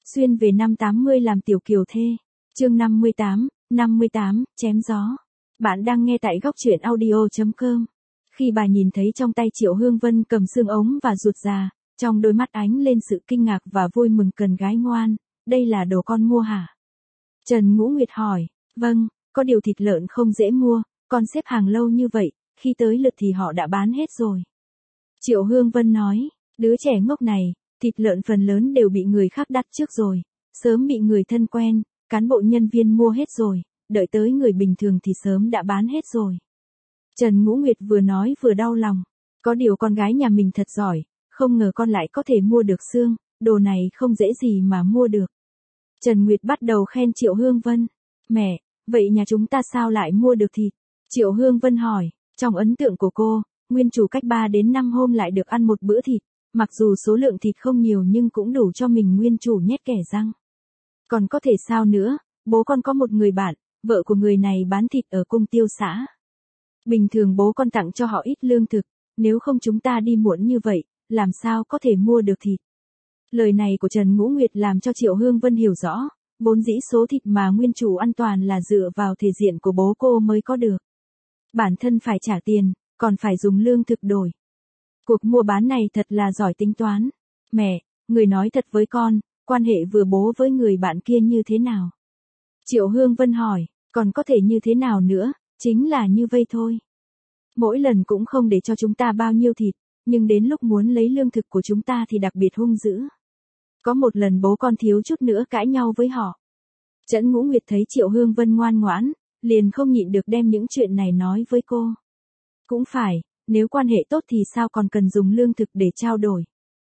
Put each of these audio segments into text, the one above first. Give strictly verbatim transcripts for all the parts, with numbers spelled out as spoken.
Xuyên về năm tám mươi làm tiểu kiều thê. Chương năm mươi tám, năm mươi tám, chém gió. Bạn đang nghe tại góc truyện audio chấm com. Khi bà nhìn thấy trong tay Triệu Hương Vân cầm xương ống và ruột già, trong đôi mắt ánh lên sự kinh ngạc và vui mừng cần gái ngoan, đây là đồ con mua hả? Trần Ngũ Nguyệt hỏi, vâng, có điều thịt lợn không dễ mua, con xếp hàng lâu như vậy, khi tới lượt thì họ đã bán hết rồi. Triệu Hương Vân nói, đứa trẻ ngốc này, thịt lợn phần lớn đều bị người khác đặt trước rồi, sớm bị người thân quen, cán bộ nhân viên mua hết rồi, đợi tới người bình thường thì sớm đã bán hết rồi. Trần Ngũ Nguyệt vừa nói vừa đau lòng, có điều con gái nhà mình thật giỏi, không ngờ con lại có thể mua được xương, đồ này không dễ gì mà mua được. Trần Nguyệt bắt đầu khen Triệu Hương Vân, mẹ, vậy nhà chúng ta sao lại mua được thịt? Triệu Hương Vân hỏi, trong ấn tượng của cô, nguyên chủ cách ba đến năm hôm lại được ăn một bữa thịt, mặc dù số lượng thịt không nhiều nhưng cũng đủ cho mình nguyên chủ nhét kẻ răng. Còn có thể sao nữa, bố con có một người bạn, vợ của người này bán thịt ở cung tiêu xã. Bình thường bố con tặng cho họ ít lương thực, nếu không chúng ta đi muộn như vậy, làm sao có thể mua được thịt. Lời này của Trần Ngũ Nguyệt làm cho Triệu Hương Vân hiểu rõ, vốn dĩ số thịt mà nguyên chủ an toàn là dựa vào thể diện của bố cô mới có được. Bản thân phải trả tiền, còn phải dùng lương thực đổi. Cuộc mua bán này thật là giỏi tính toán. Mẹ, người nói thật với con, quan hệ vừa bố với người bạn kia như thế nào? Triệu Hương Vân hỏi, còn có thể như thế nào nữa, chính là như vây thôi. Mỗi lần cũng không để cho chúng ta bao nhiêu thịt, nhưng đến lúc muốn lấy lương thực của chúng ta thì đặc biệt hung dữ. Có một lần bố con thiếu chút nữa cãi nhau với họ. Trần Ngũ Nguyệt thấy Triệu Hương Vân ngoan ngoãn, liền không nhịn được đem những chuyện này nói với cô. Cũng phải, nếu quan hệ tốt thì sao còn cần dùng lương thực để trao đổi.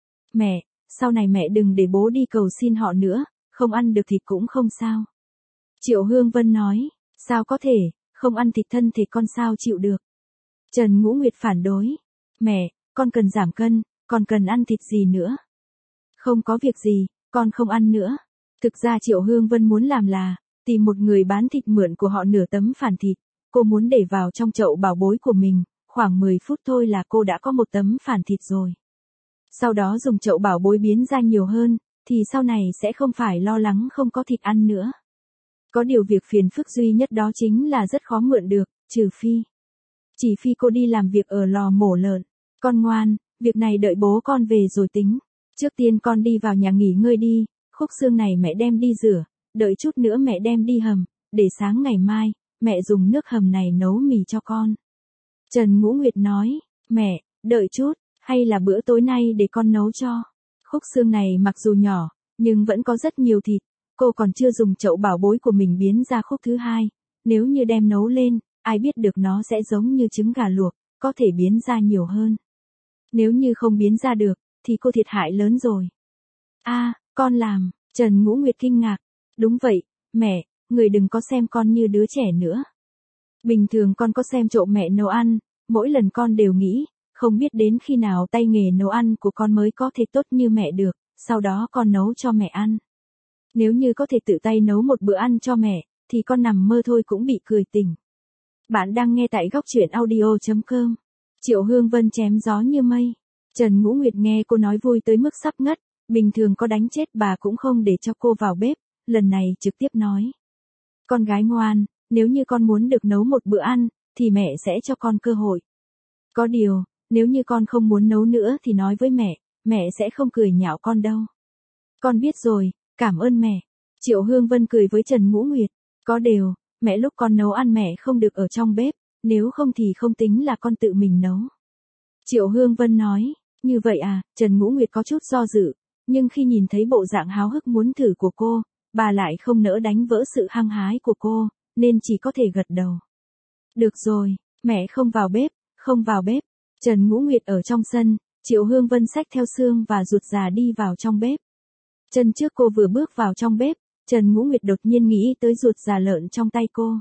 Mẹ, sau này mẹ đừng để bố đi cầu xin họ nữa, không ăn được thịt cũng không sao. Triệu Hương Vân nói, sao có thể, không ăn thịt thân thì con sao chịu được. Trần Ngũ Nguyệt phản đối, mẹ, con cần giảm cân, còn cần ăn thịt gì nữa. Không có việc gì, con không ăn nữa. Thực ra Triệu Hương Vân muốn làm là, tìm một người bán thịt mượn của họ nửa tấm phản thịt, cô muốn để vào trong chậu bảo bối của mình, khoảng mười phút thôi là cô đã có một tấm phản thịt rồi. Sau đó dùng chậu bảo bối biến ra nhiều hơn, thì sau này sẽ không phải lo lắng không có thịt ăn nữa. Có điều việc phiền phức duy nhất đó chính là rất khó mượn được, trừ phi. Chỉ phi cô đi làm việc ở lò mổ lợn. Con ngoan, việc này đợi bố con về rồi tính. Trước tiên con đi vào nhà nghỉ ngơi đi, khúc xương này mẹ đem đi rửa, đợi chút nữa mẹ đem đi hầm, để sáng ngày mai, mẹ dùng nước hầm này nấu mì cho con. Trần Ngũ Nguyệt nói, mẹ, đợi chút, hay là bữa tối nay để con nấu cho. Khúc xương này mặc dù nhỏ, nhưng vẫn có rất nhiều thịt, cô còn chưa dùng chậu bảo bối của mình biến ra khúc thứ hai, nếu như đem nấu lên, ai biết được nó sẽ giống như trứng gà luộc, có thể biến ra nhiều hơn. Nếu như không biến ra được, thì cô thiệt hại lớn rồi. A, à, con làm, Trần Ngũ Nguyệt kinh ngạc, đúng vậy, mẹ, người đừng có xem con như đứa trẻ nữa. Bình thường con có xem trộm mẹ nấu ăn, mỗi lần con đều nghĩ, không biết đến khi nào tay nghề nấu ăn của con mới có thể tốt như mẹ được, sau đó con nấu cho mẹ ăn. Nếu như có thể tự tay nấu một bữa ăn cho mẹ, thì con nằm mơ thôi cũng bị cười tỉnh. Bạn đang nghe tại góc truyện audio chấm com. Triệu Hương Vân chém gió như mây. Trần Ngũ Nguyệt nghe cô nói vui tới mức sắp ngất, bình thường có đánh chết bà cũng không để cho cô vào bếp, lần này trực tiếp nói. Con gái ngoan, nếu như con muốn được nấu một bữa ăn, thì mẹ sẽ cho con cơ hội. Có điều, nếu như con không muốn nấu nữa thì nói với mẹ, mẹ sẽ không cười nhạo con đâu. Con biết rồi, cảm ơn mẹ. Triệu Hương Vân cười với Trần Ngũ Nguyệt, có điều, mẹ lúc con nấu ăn mẹ không được ở trong bếp, nếu không thì không tính là con tự mình nấu. Triệu Hương Vân nói, như vậy à, Trần Ngũ Nguyệt có chút do dự, nhưng khi nhìn thấy bộ dạng háo hức muốn thử của cô, bà lại không nỡ đánh vỡ sự hăng hái của cô, nên chỉ có thể gật đầu. Được rồi, mẹ không vào bếp, không vào bếp. Trần Ngũ Nguyệt ở trong sân, Triệu Hương Vân xách theo xương và ruột già đi vào trong bếp. Chân trước cô vừa bước vào trong bếp, Trần Ngũ Nguyệt đột nhiên nghĩ tới ruột già lợn trong tay cô.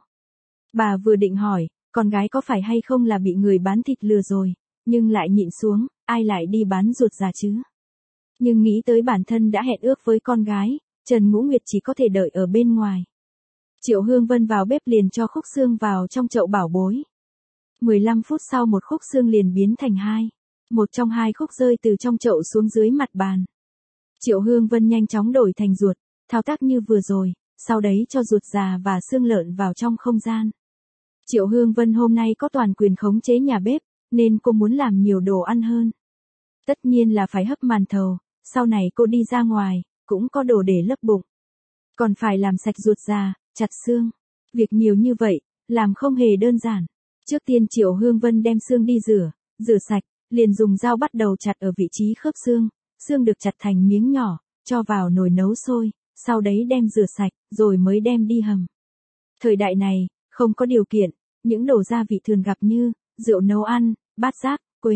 Bà vừa định hỏi, con gái có phải hay không là bị người bán thịt lừa rồi, nhưng lại nhịn xuống, ai lại đi bán ruột già chứ? Nhưng nghĩ tới bản thân đã hẹn ước với con gái, Trần Ngũ Nguyệt chỉ có thể đợi ở bên ngoài. Triệu Hương Vân vào bếp liền cho khúc xương vào trong chậu bảo bối. mười lăm phút sau một khúc xương liền biến thành hai. Một trong hai khúc rơi từ trong chậu xuống dưới mặt bàn. Triệu Hương Vân nhanh chóng đổi thành ruột, thao tác như vừa rồi, sau đấy cho ruột già và xương lợn vào trong không gian. Triệu Hương Vân hôm nay có toàn quyền khống chế nhà bếp, nên cô muốn làm nhiều đồ ăn hơn. Tất nhiên là phải hấp màn thầu, sau này cô đi ra ngoài, cũng có đồ để lấp bụng. Còn phải làm sạch ruột già, chặt xương. Việc nhiều như vậy, làm không hề đơn giản. Trước tiên Triệu Hương Vân đem xương đi rửa, rửa sạch, liền dùng dao bắt đầu chặt ở vị trí khớp xương. Xương được chặt thành miếng nhỏ, cho vào nồi nấu sôi, sau đấy đem rửa sạch, rồi mới đem đi hầm. Thời đại này, không có điều kiện, những đồ gia vị thường gặp như rượu nấu ăn, bát giác, quế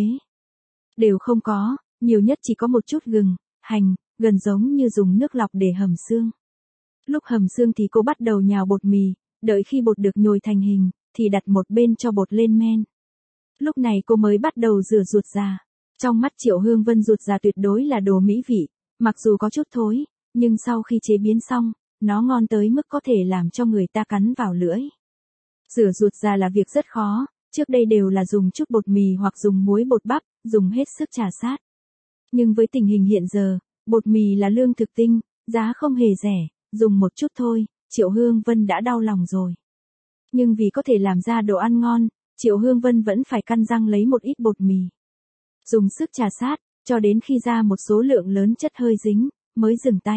đều không có, nhiều nhất chỉ có một chút gừng, hành, gần giống như dùng nước lọc để hầm xương. Lúc hầm xương thì cô bắt đầu nhào bột mì, đợi khi bột được nhồi thành hình, thì đặt một bên cho bột lên men. Lúc này cô mới bắt đầu rửa ruột già. Trong mắt Triệu Hương Vân ruột già tuyệt đối là đồ mỹ vị, mặc dù có chút thối, nhưng sau khi chế biến xong, nó ngon tới mức có thể làm cho người ta cắn vào lưỡi. Rửa ruột già là việc rất khó, trước đây đều là dùng chút bột mì hoặc dùng muối bột bắp, dùng hết sức trà sát. Nhưng với tình hình hiện giờ, bột mì là lương thực tinh, giá không hề rẻ, dùng một chút thôi, Triệu Hương Vân đã đau lòng rồi. Nhưng vì có thể làm ra đồ ăn ngon, Triệu Hương Vân vẫn phải căn răng lấy một ít bột mì. Dùng sức trà sát, cho đến khi ra một số lượng lớn chất hơi dính, mới dừng tay.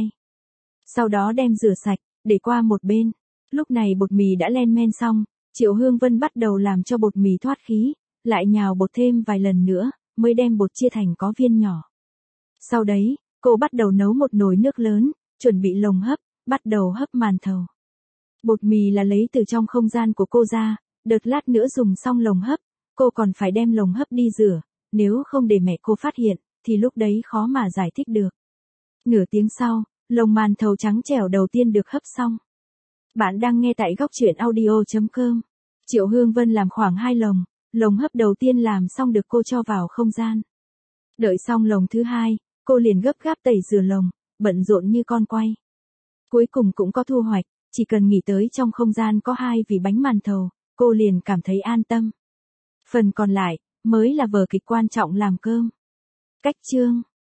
Sau đó đem rửa sạch, để qua một bên. Lúc này bột mì đã lên men xong, Triệu Hương Vân bắt đầu làm cho bột mì thoát khí, lại nhào bột thêm vài lần nữa, mới đem bột chia thành có viên nhỏ. Sau đấy, cô bắt đầu nấu một nồi nước lớn, chuẩn bị lồng hấp, bắt đầu hấp màn thầu. Bột mì là lấy từ trong không gian của cô ra, đợt lát nữa dùng xong lồng hấp, cô còn phải đem lồng hấp đi rửa, nếu không để mẹ cô phát hiện, thì lúc đấy khó mà giải thích được. Nửa tiếng sau, lồng màn thầu trắng trẻo đầu tiên được hấp xong. Bạn đang nghe tại góc truyện audio chấm com. Triệu Hương Vân làm khoảng hai lồng, lồng hấp đầu tiên làm xong được cô cho vào không gian. Đợi xong lồng thứ hai, cô liền gấp gáp tẩy rửa lồng, bận rộn như con quay. Cuối cùng cũng có thu hoạch, chỉ cần nghĩ tới trong không gian có hai vỉ bánh màn thầu, cô liền cảm thấy an tâm. Phần còn lại, mới là vở kịch quan trọng làm cơm. Cách chương